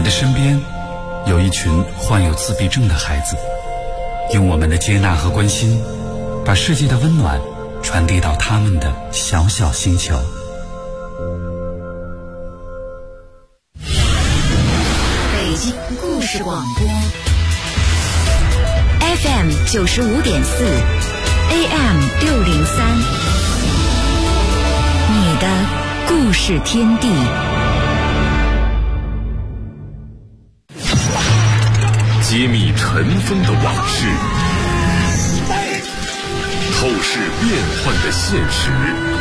的身边有一群患有自闭症的孩子，用我们的接纳和关心，把世界的温暖传递到他们的小小星球。 北京故事广播 FM 95.4 AM 603，你的故事天地。 揭秘尘封的往事，透视变幻的现实，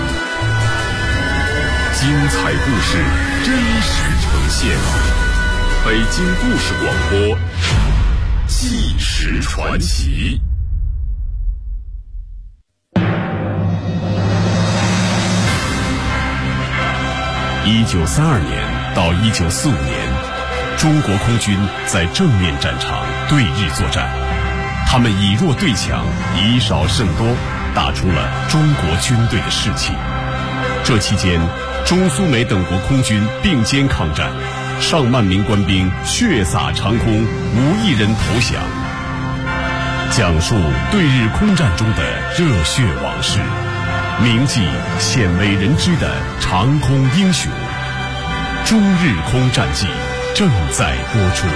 精彩故事真实呈现。北京故事广播，纪实传奇。1932年到1945年，中国空军在正面战场对日作战，他们以弱对强，以少胜多，打出了中国军队的士气。这期间，中苏美等国空军并肩抗战，上万名官兵血洒长空，无一人投降。讲述对日空战中的热血往事，铭记鲜为人知的长空英雄。中日空战记正在播出。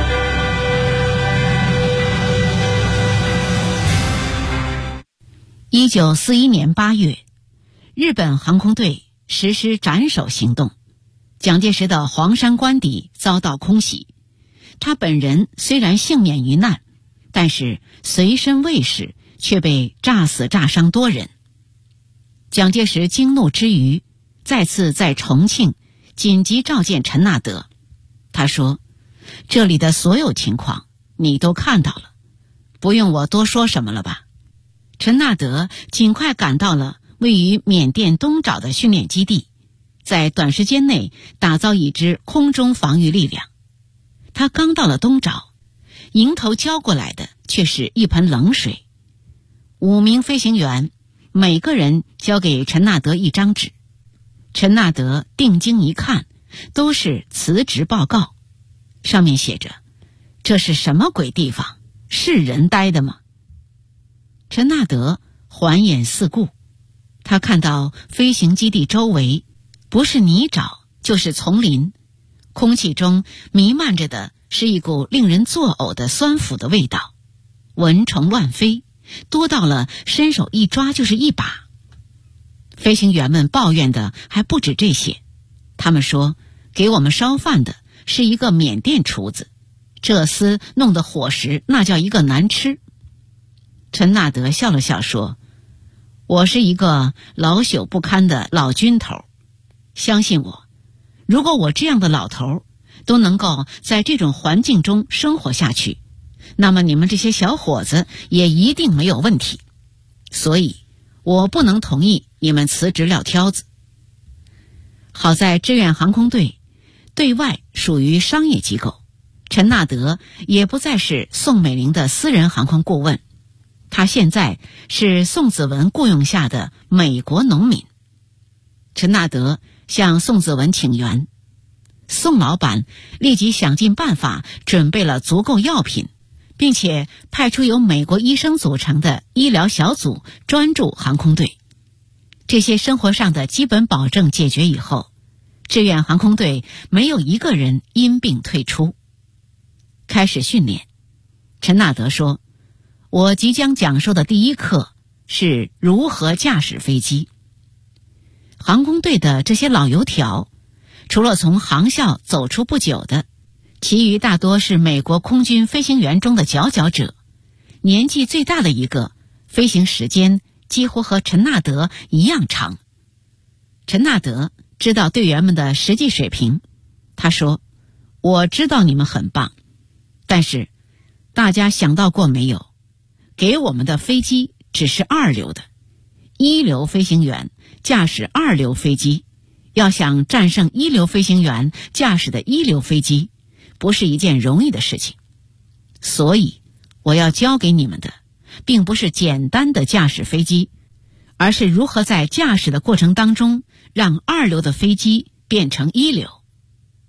1941年8月，日本航空队实施斩首行动，蒋介石的黄山官邸遭到空袭，他本人虽然幸免于难，但是随身卫士却被炸死炸伤多人。蒋介石惊怒之余，再次在重庆紧急召见陈纳德。他说，这里的所有情况你都看到了，不用我多说什么了吧。陈纳德尽快赶到了位于缅甸东爪的训练基地，在短时间内打造一支空中防御力量。他刚到了东爪，迎头浇过来的却是一盆冷水。5名飞行员每个人交给陈纳德一张纸，陈纳德定睛一看，都是辞职报告，上面写着，这是什么鬼地方，是人待的吗？陈纳德环眼四顾，他看到飞行基地周围不是泥沼就是丛林，空气中弥漫着的是一股令人作呕的酸腐的味道，蚊虫乱飞，多到了伸手一抓就是一把。飞行员们抱怨的还不止这些，他们说给我们烧饭的是一个缅甸厨子，这厮弄的伙食那叫一个难吃。陈纳德笑了笑说，我是一个老朽不堪的老军头，相信我，如果我这样的老头都能够在这种环境中生活下去，那么你们这些小伙子也一定没有问题，所以我不能同意你们辞职撂挑子。好在志愿航空队对外属于商业机构，陈纳德也不再是宋美龄的私人航空顾问，他现在是宋子文雇用下的美国农民。陈纳德向宋子文请援，宋老板立即想尽办法准备了足够药品，并且派出由美国医生组成的医疗小组专注航空队。这些生活上的基本保证解决以后，志愿航空队没有一个人因病退出。开始训练，陈纳德说，我即将讲授的第一课是如何驾驶飞机。航空队的这些老油条，除了从航校走出不久的，其余大多是美国空军飞行员中的佼佼者。年纪最大的一个，飞行时间几乎和陈纳德一样长。陈纳德知道队员们的实际水平，他说，我知道你们很棒，但是大家想到过没有，给我们的飞机只是2流的，1流飞行员驾驶2流飞机，要想战胜1流飞行员驾驶的1流飞机，不是一件容易的事情。所以我要教给你们的并不是简单的驾驶飞机，而是如何在驾驶的过程当中让2流的飞机变成1流。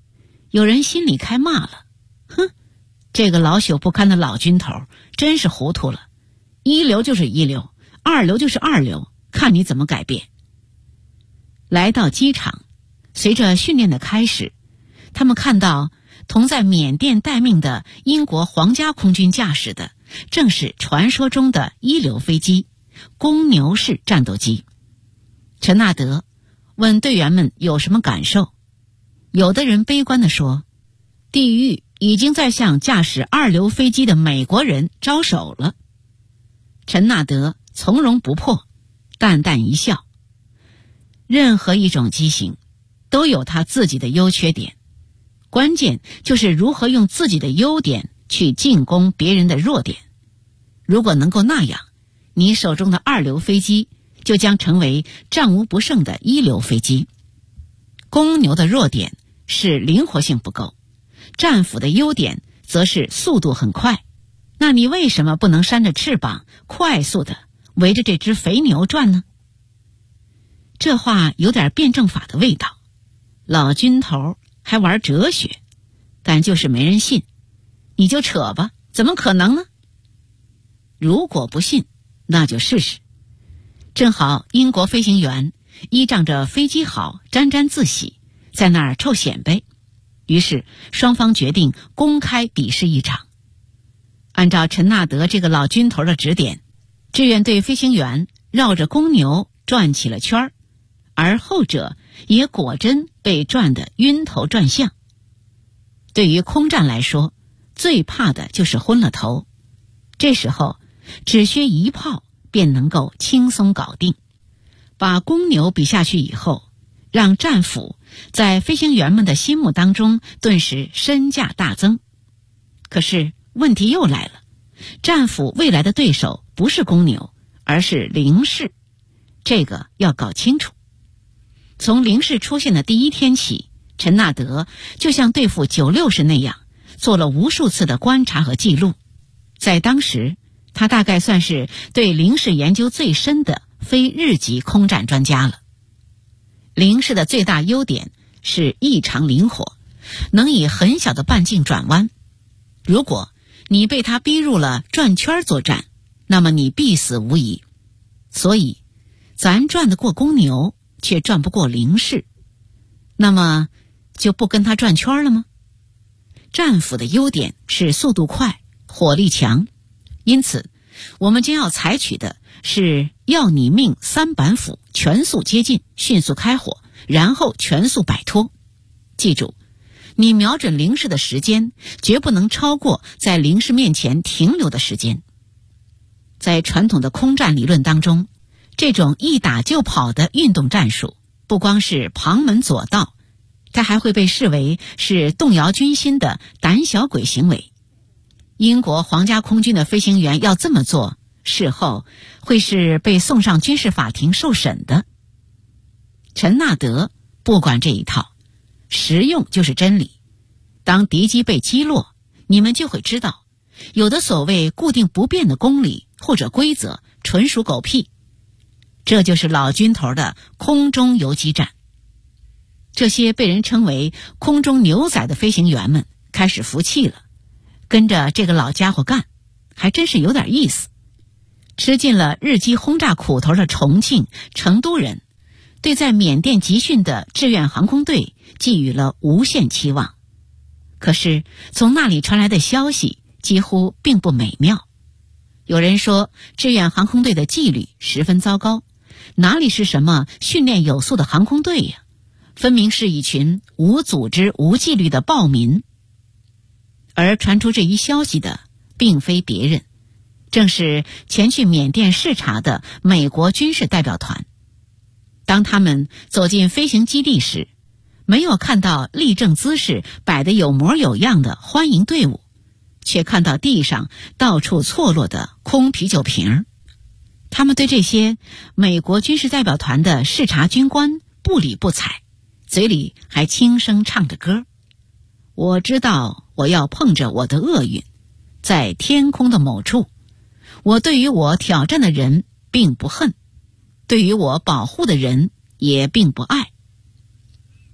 有人心里开骂了，哼，这个老朽不堪的老军头真是糊涂了，一流就是一流，二流就是二流，看你怎么改变。来到机场，随着训练的开始，他们看到同在缅甸待命的英国皇家空军驾驶的正是传说中的一流飞机公牛式战斗机。陈纳德问队员们有什么感受，有的人悲观地说，地狱已经在向驾驶二流飞机的美国人招手了。陈纳德从容不迫，淡淡一笑，任何一种机型都有它自己的优缺点，关键就是如何用自己的优点去进攻别人的弱点。如果能够那样，你手中的二流飞机就将成为战无不胜的一流飞机。公牛的弱点是灵活性不够，战斧的优点则是速度很快。那你为什么不能扇着翅膀，快速地围着这只肥牛转呢？这话有点辩证法的味道，老军头还玩哲学，但就是没人信。你就扯吧，怎么可能呢？如果不信，那就试试。正好英国飞行员依仗着飞机好沾沾自喜，在那儿臭显摆，于是双方决定公开比试一场。按照陈纳德这个老军头的指点，志愿队飞行员绕着公牛转起了圈儿，而后者也果真被转得晕头转向。对于空战来说，最怕的就是昏了头，这时候只需一炮便能够轻松搞定。把公牛比下去以后，让战斧在飞行员们的心目当中顿时身价大增。可是问题又来了，战斧未来的对手不是公牛，而是零式，这个要搞清楚。从零式出现的第一天起，陈纳德就像对付96式那样，做了无数次的观察和记录。在当时，他大概算是对零式研究最深的非日籍空战专家了。零式的最大优点是异常灵活，能以很小的半径转弯。如果你被他逼入了转圈作战，那么你必死无疑。所以咱转得过公牛，却转不过零式，那么就不跟他转圈了吗？战斧的优点是速度快，火力强，因此我们将要采取的是要你命三板斧，全速接近，迅速开火，然后全速摆脱。记住，你瞄准零式的时间绝不能超过在零式面前停留的时间。在传统的空战理论当中，这种一打就跑的运动战术不光是旁门左道，它还会被视为是动摇军心的胆小鬼行为。英国皇家空军的飞行员要这么做，事后会是被送上军事法庭受审的。陈纳德不管这一套，实用就是真理。当敌机被击落，你们就会知道，有的所谓固定不变的公理或者规则纯属狗屁。这就是老军头的空中游击战。这些被人称为空中牛仔的飞行员们开始服气了，跟着这个老家伙干，还真是有点意思。吃尽了日机轰炸苦头的重庆、成都人，对在缅甸集训的志愿航空队寄予了无限期望。可是从那里传来的消息几乎并不美妙。有人说志愿航空队的纪律十分糟糕，哪里是什么训练有素的航空队呀，分明是一群无组织无纪律的暴民。而传出这一消息的并非别人，正是前去缅甸视察的美国军事代表团。当他们走进飞行基地时，没有看到立正姿势摆得有模有样的欢迎队伍，却看到地上到处错落的空啤酒瓶。他们对这些美国军事代表团的视察军官不理不睬，嘴里还轻声唱着歌。我知道我要碰着我的厄运，在天空的某处，我对于我挑战的人并不恨，对于我保护的人也并不爱。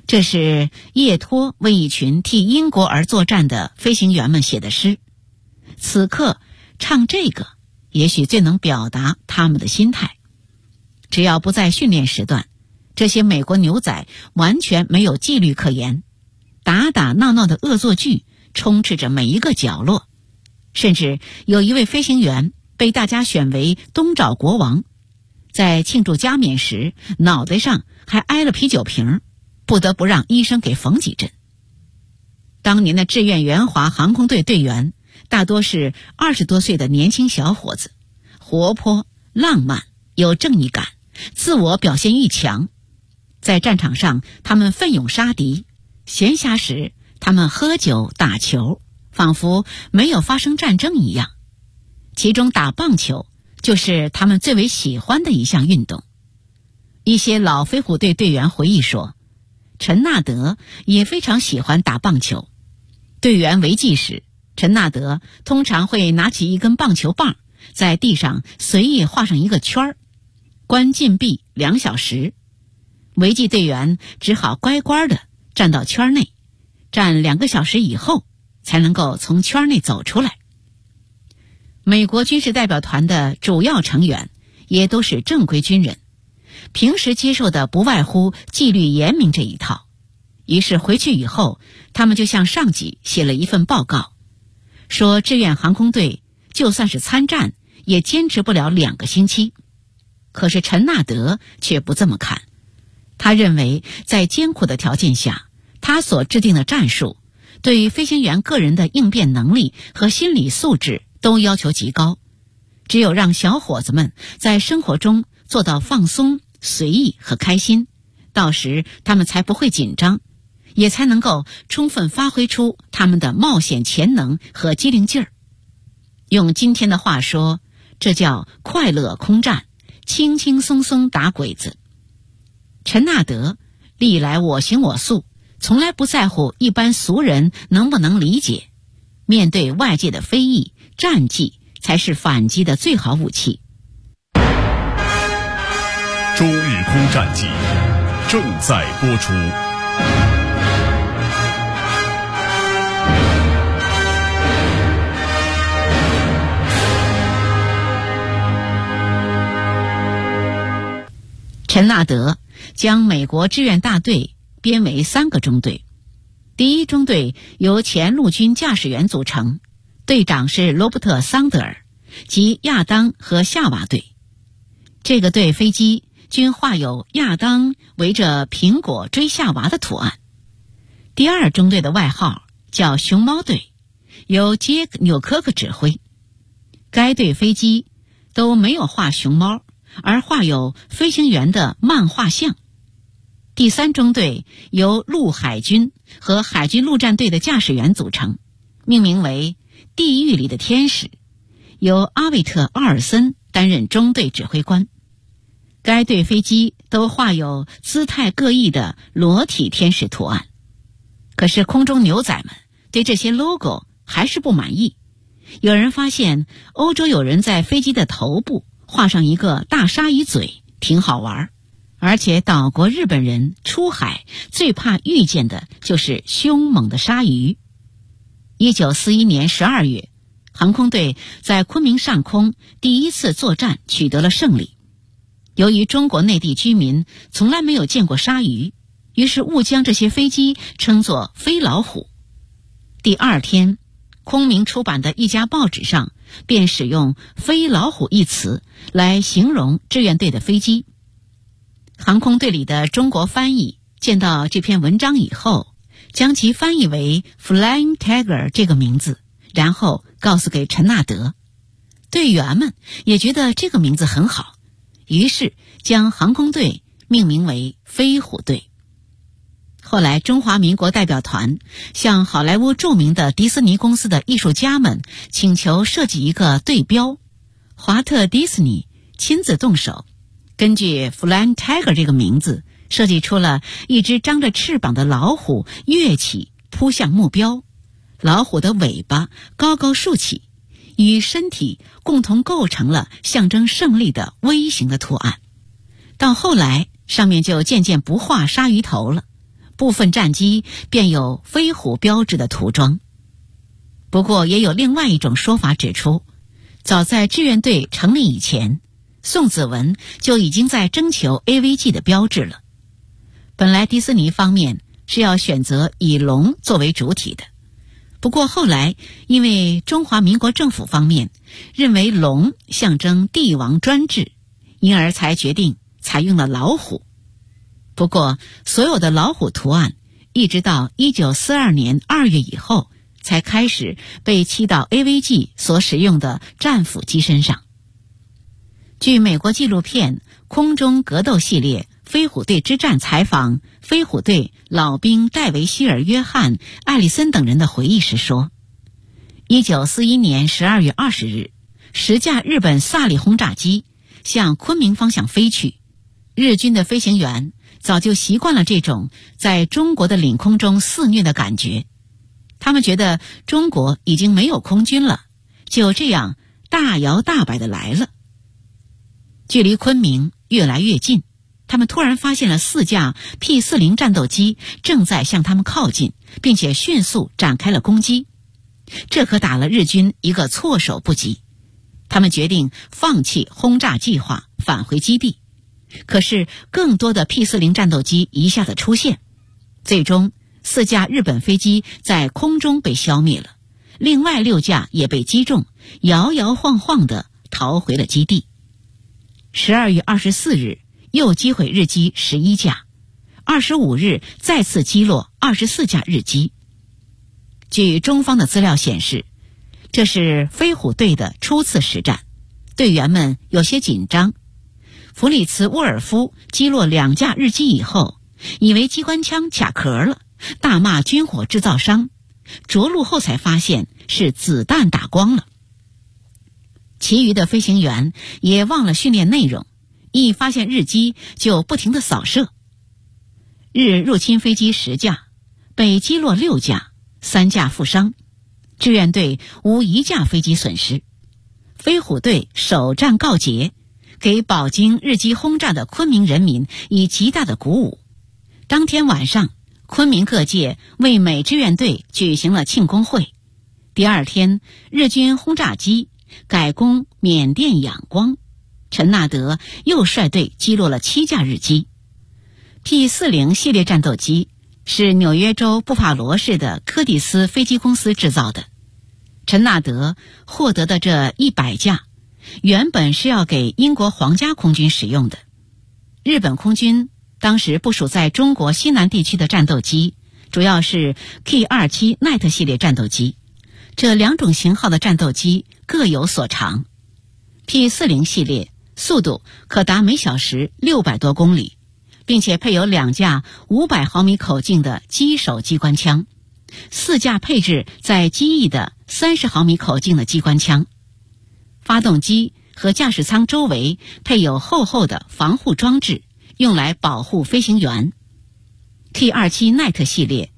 这是叶托为一群替英国而作战的飞行员们写的诗。此刻唱这个，也许最能表达他们的心态。只要不在训练时段，这些美国牛仔完全没有纪律可言，打打闹闹的恶作剧充斥着每一个角落，甚至有一位飞行员被大家选为东爪国王，在庆祝加冕时脑袋上还挨了啤酒瓶，不得不让医生给缝几针。当年的志愿援华航空队队员大多是20多岁的年轻小伙子，活泼浪漫，有正义感，自我表现欲强。在战场上他们奋勇杀敌，闲暇时他们喝酒打球，仿佛没有发生战争一样。其中打棒球就是他们最为喜欢的一项运动。一些老飞虎队队员回忆说，陈纳德也非常喜欢打棒球。队员违纪时，陈纳德通常会拿起一根棒球棒，在地上随意画上一个圈儿，关禁闭2小时。违纪队员只好乖乖地站到圈内，站2个小时以后才能够从圈内走出来。美国军事代表团的主要成员也都是正规军人，平时接受的不外乎纪律严明这一套。于是回去以后，他们就向上级写了一份报告，说志愿航空队就算是参战也坚持不了2个星期。可是陈纳德却不这么看，他认为在艰苦的条件下，他所制定的战术对飞行员个人的应变能力和心理素质都要求极高，只有让小伙子们在生活中做到放松、随意和开心，到时他们才不会紧张，也才能够充分发挥出他们的冒险潜能和机灵劲儿。用今天的话说，这叫快乐空战，轻轻松松打鬼子。陈纳德历来我行我素，从来不在乎一般俗人能不能理解。面对外界的非议，战绩才是反击的最好武器。 中日空战记正在播出。 陈纳德将美国志愿大队编为3个中队。第一中队由前陆军驾驶员组成，队长是罗伯特·桑德尔及亚当和夏娃队。这个队飞机均画有亚当围着苹果追夏娃的图案。第二中队的外号叫熊猫队，由杰克·纽科克指挥。该队飞机都没有画熊猫，而画有飞行员的漫画像。第三中队由陆海军和海军陆战队的驾驶员组成，命名为地狱里的天使，由阿维特·奥尔森担任中队指挥官。该队飞机都画有姿态各异的裸体天使图案。可是空中牛仔们对这些 logo 还是不满意。有人发现欧洲有人在飞机的头部画上一个大鲨鱼嘴，挺好玩。而且岛国日本人出海最怕遇见的就是凶猛的鲨鱼。1941年12月，航空队在昆明上空第一次作战取得了胜利。由于中国内地居民从来没有见过鲨鱼，于是误将这些飞机称作飞老虎。第二天，空明出版的一家报纸上便使用飞老虎一词来形容志愿队的飞机。航空队里的中国翻译见到这篇文章以后，将其翻译为 Flying Tiger 这个名字，然后告诉给陈纳德。队员们也觉得这个名字很好，于是将航空队命名为飞虎队。后来中华民国代表团向好莱坞著名的迪士尼公司的艺术家们请求设计一个队标，华特迪士尼亲自动手，根据 Flying Tiger 这个名字设计出了一只张着翅膀的老虎跃起扑向目标，老虎的尾巴高高竖起，与身体共同构成了象征胜利的 V 型的图案。到后来上面就渐渐不画鲨鱼头了， 部分战机便有飞虎标志的涂装。不过也有另外一种说法指出，早在志愿队成立以前，宋子文就已经在征求 AVG 的标志了。本来迪士尼方面是要选择以龙作为主体的，不过后来因为中华民国政府方面认为龙象征帝王专制，因而才决定采用了老虎。不过所有的老虎图案一直到1942年2月以后才开始被漆到 AVG 所使用的战斧机身上。据美国纪录片《空中格斗系列飞虎队之战》采访飞虎队老兵戴维希尔、约翰、艾利森等人的回忆时说，1941年12月20日10架日本萨利轰炸机向昆明方向飞去，日军的飞行员早就习惯了这种在中国的领空中肆虐的感觉，他们觉得中国已经没有空军了，就这样大摇大摆地来了。距离昆明越来越近，他们突然发现了4架 P-40 战斗机正在向他们靠近，并且迅速展开了攻击。这可打了日军一个措手不及，他们决定放弃轰炸计划，返回基地。可是更多的 P-40 战斗机一下子出现，最终4架日本飞机在空中被消灭了，另外6架也被击中，摇摇晃晃地逃回了基地。12月24日又击毁日机11架，25日再次击落24架日机。据中方的资料显示，这是飞虎队的初次实战，队员们有些紧张。弗里茨·沃尔夫击落2架日机以后，以为机关枪卡壳了，大骂军火制造商，着陆后才发现是子弹打光了。其余的飞行员也忘了训练内容，一发现日机就不停地扫射。日入侵飞机10架，被击落6架，3架负伤，志愿队无1架飞机损失。飞虎队首战告捷，给饱经日机轰炸的昆明人民以极大的鼓舞。当天晚上，昆明各界为美志愿队举行了庆功会。第二天，日军轰炸机改攻缅甸仰光，陈纳德又率队击落了7架日机。P-40 系列战斗机是纽约州布法罗市的柯蒂斯飞机公司制造的。陈纳德获得的这100架原本是要给英国皇家空军使用的。日本空军当时部署在中国西南地区的战斗机主要是 K-27 奈特系列战斗机，这2种型号的战斗机各有所长。P-40 系列速度可达每小时600多公里，并且配有2架500毫米口径的机手机关枪，4架配置在机翼的30毫米口径的机关枪。发动机和驾驶舱周围配有厚厚的防护装置，用来保护飞行员。K-27 奈特系列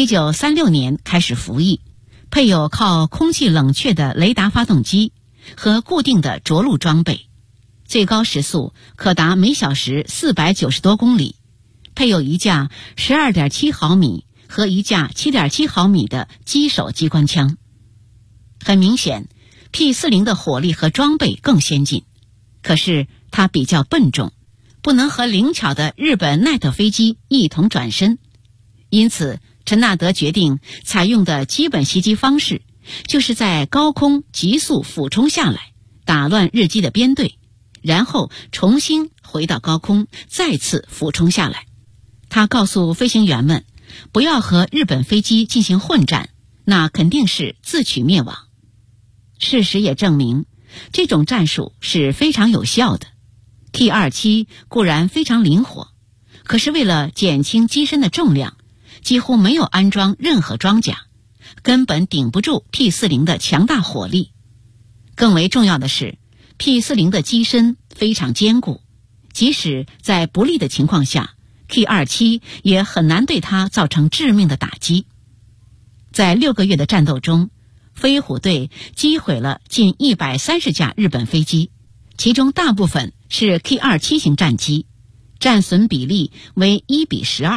1936年开始服役，配有靠空气冷却的雷达发动机和固定的着陆装备，最高时速可达每小时490多公里，配有1架 12.7 毫米和1架 7.7 毫米的机手机关枪。很明显， P-40 的火力和装备更先进，可是它比较笨重，不能和灵巧的日本奈特飞机一同转身。因此陈纳德决定采用的基本袭击方式就是在高空急速俯冲下来，打乱日机的编队，然后重新回到高空，再次俯冲下来。他告诉飞行员们，不要和日本飞机进行混战，那肯定是自取灭亡。事实也证明，这种战术是非常有效的。T-27固然非常灵活，可是为了减轻机身的重量，几乎没有安装任何装甲，根本顶不住 P-40 的强大火力。更为重要的是， P-40 的机身非常坚固，即使在不利的情况下， K-27也很难对它造成致命的打击。在6个月的战斗中，飞虎队击毁了近130架日本飞机，其中大部分是 K-27 型战机，战损比例为1:12，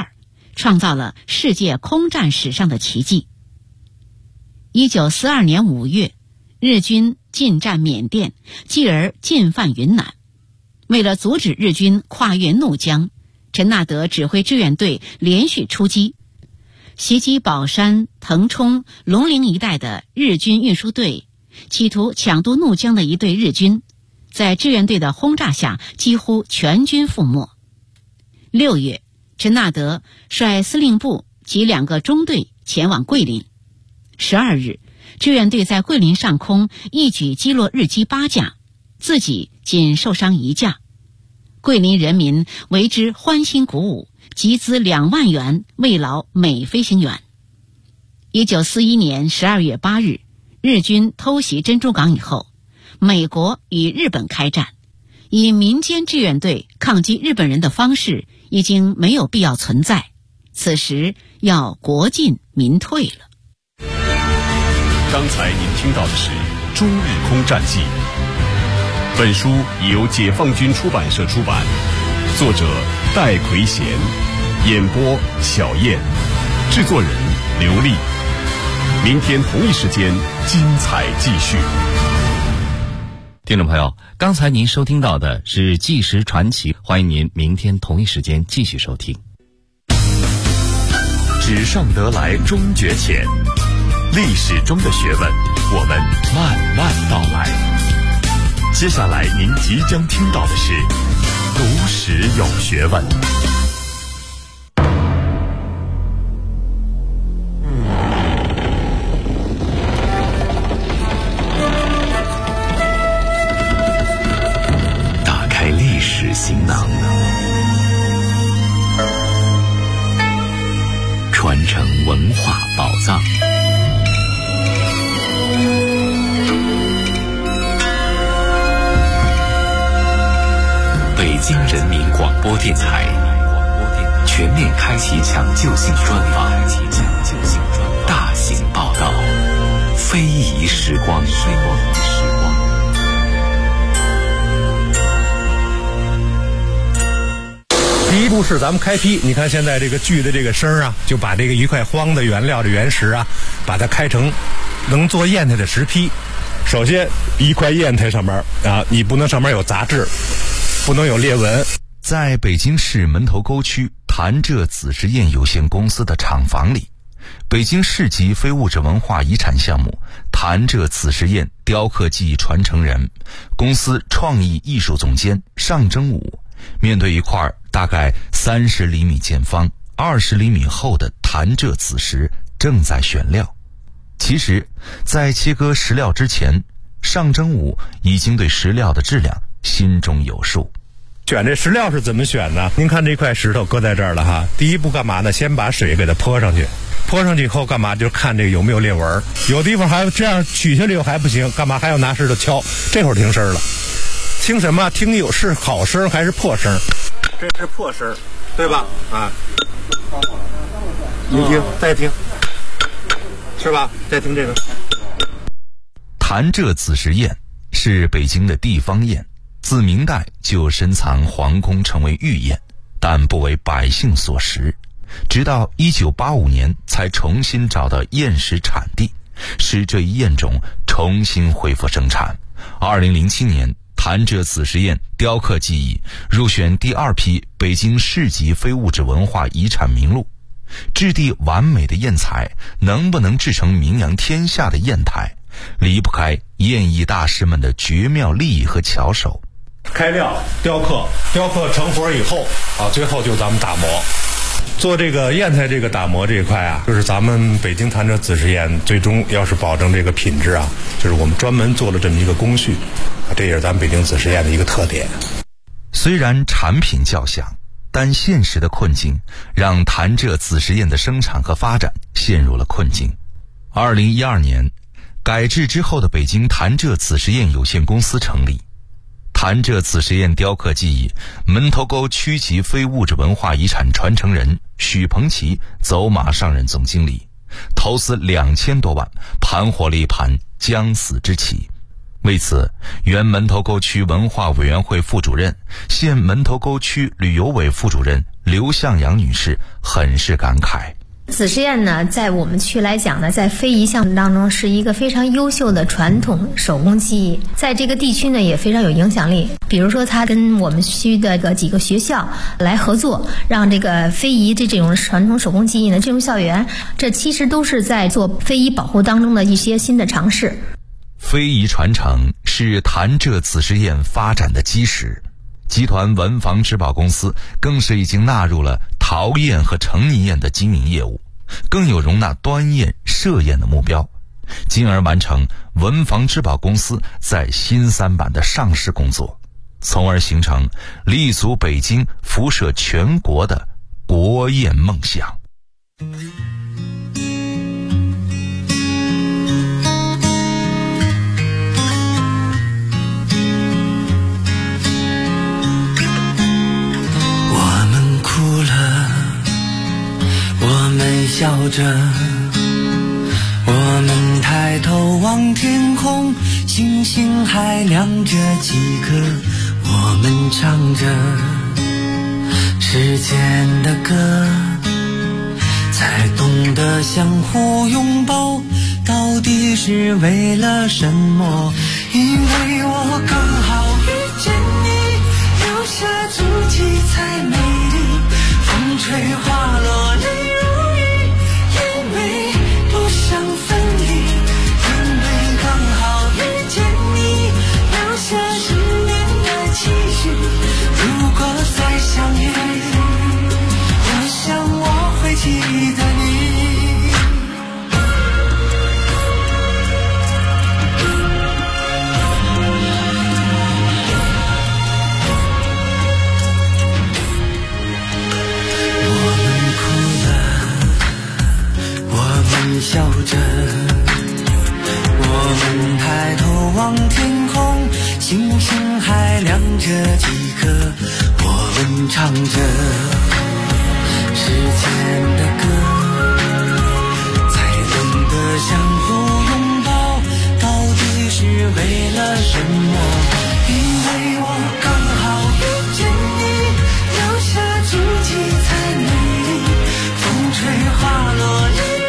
创造了世界空战史上的奇迹。1942年5月，日军进占缅甸，继而进犯云南。为了阻止日军跨越怒江，陈纳德指挥志愿队连续出击，袭击宝山、腾冲、龙陵一带的日军运输队，企图抢渡怒江的一队日军，在志愿队的轰炸下几乎全军覆没。6月，陈纳德率司令部及2个中队前往桂林。12日，志愿队在桂林上空一举击落日机8架，自己仅受伤1架。桂林人民为之欢欣鼓舞，集资2万元慰劳每飞行员。1941年12月8日，日军偷袭珍珠港以后，美国与日本开战，以民间志愿队抗击日本人的方式已经没有必要存在，此时要国进民退了。 刚才您听到的是《中日空战记》，本书由解放军出版社出版，作者戴奎贤，演播小燕，制作人刘丽。明天同一时间精彩继续。 听众朋友，刚才您收听到的是《纪实传奇》，欢迎您明天同一时间继续收听。 纸上得来终觉浅，历史中的学问，我们慢慢道来。接下来您即将听到的是读史有学问。打开历史行囊，传承文化宝藏。北京人民广播电台全面开启抢救性专访，大型报道，非遗时光。 第一步是咱们开坯，你看现在这个锯的这个声啊，就把这个一块荒的原料的原石啊，把它开成能做砚台的石坯。首先一块砚台上面啊，你不能上面有杂质，不能有裂纹。 在北京市门头沟区潭柘紫石砚有限公司的厂房里，北京市级非物质文化遗产项目潭柘紫石砚雕刻技艺传承人、公司创意艺术总监尚征武，面对一块大概30厘米见方、20厘米厚的潭柘紫石，正在选料。其实，在切割石料之前，尚征武已经对石料的质量心中有数。 选这石料是怎么选呢？您看这块石头搁在这儿了哈，第一步干嘛呢？先把水给它泼上去，泼上去以后干嘛？就看这个有没有裂纹，有地方还这样取下来又还不行，干嘛还要拿石头敲？这会儿听声了，听什么？听有是好声还是破声？这是破声，对吧？啊，你听，再听，是吧？再听这个。 潭柘紫石砚是北京的地方砚，自明代就深藏皇宫，成为御砚，但不为百姓所食。直到1985年才重新找到砚石产地，使这一砚种重新恢复生产。2007年，潭柘紫石砚雕刻技艺入选第2批北京市级非物质文化遗产名录。质地完美的砚材能不能制成名扬天下的砚台，离不开砚艺大师们的绝妙技艺和巧手。 开料、雕刻成活以后啊，最后就咱们打磨。做这个砚台这个打磨这一块啊，就是咱们北京潭柘紫石砚最终要是保证这个品质啊，就是我们专门做了这么一个工序，这也是咱们北京紫石砚的一个特点。 虽然产品较小，但现实的困境让潭柘紫石砚的生产和发展陷入了困境。2012年，改制之后的北京潭柘紫石砚有限公司成立。潭柘紫石砚雕刻技艺门头沟区级非物质文化遗产传承人许鹏奇走马上任总经理，投资2000多万，盘活了一盘将死之棋。为此，原门头沟区文化委员会副主任、现门头沟区旅游委副主任刘向阳女士很是感慨。 紫石堰呢，在我们区来讲呢，在非遗项目当中是一个非常优秀的传统手工技艺，在这个地区呢也非常有影响力。比如说，它跟我们区的几个学校来合作，让这个非遗这种传统手工技艺呢进入校园，这其实都是在做非遗保护当中的一些新的尝试。 非遗传承是潭柘紫石堰发展的基石，集团文房织宝公司更是已经纳入了陶砚和成泥砚的经营业务，更有容纳端砚、射砚的目标，进而完成文房织宝公司在新三板的上市工作，从而形成立足北京、辐射全国的国砚梦想。 笑着，我们抬头望天空，星星还亮着几颗，我们唱着时间的歌，才懂得相互拥抱到底是为了什么，因为我刚好遇见你，留下足迹才美丽，风吹花落泪笑着，我们抬头望天空，星星还亮着几颗，我们唱着时间的歌，才懂得相互拥抱到底是为了什么，因为我刚好遇见你，留下足迹才美丽，风吹花落泪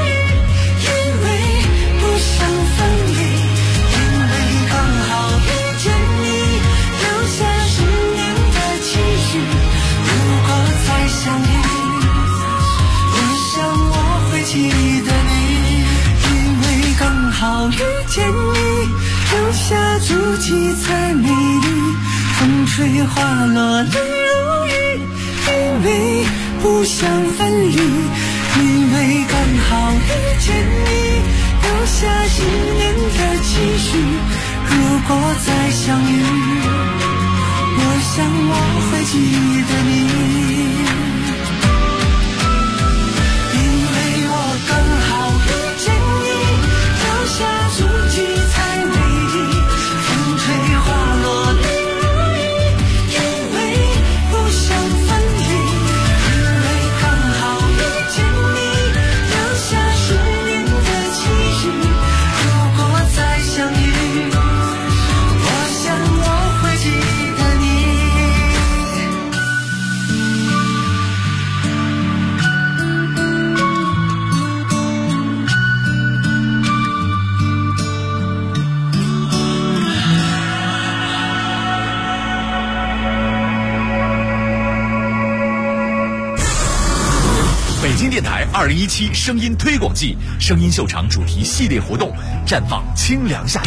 遇见你，留下足迹才美丽，风吹花落泪如雨，因为不想分离，因为刚好遇见你，留下10年的期许，如果再相遇，我想我会记得你，因为我刚好遇见你，留下足迹才美丽，风吹花落泪如雨，因为不想分离，因为刚好遇见你，留下10年的期许，如果再相遇，我想我会记得你。 北京电台2017声音推广季声音秀场主题系列活动，绽放清凉夏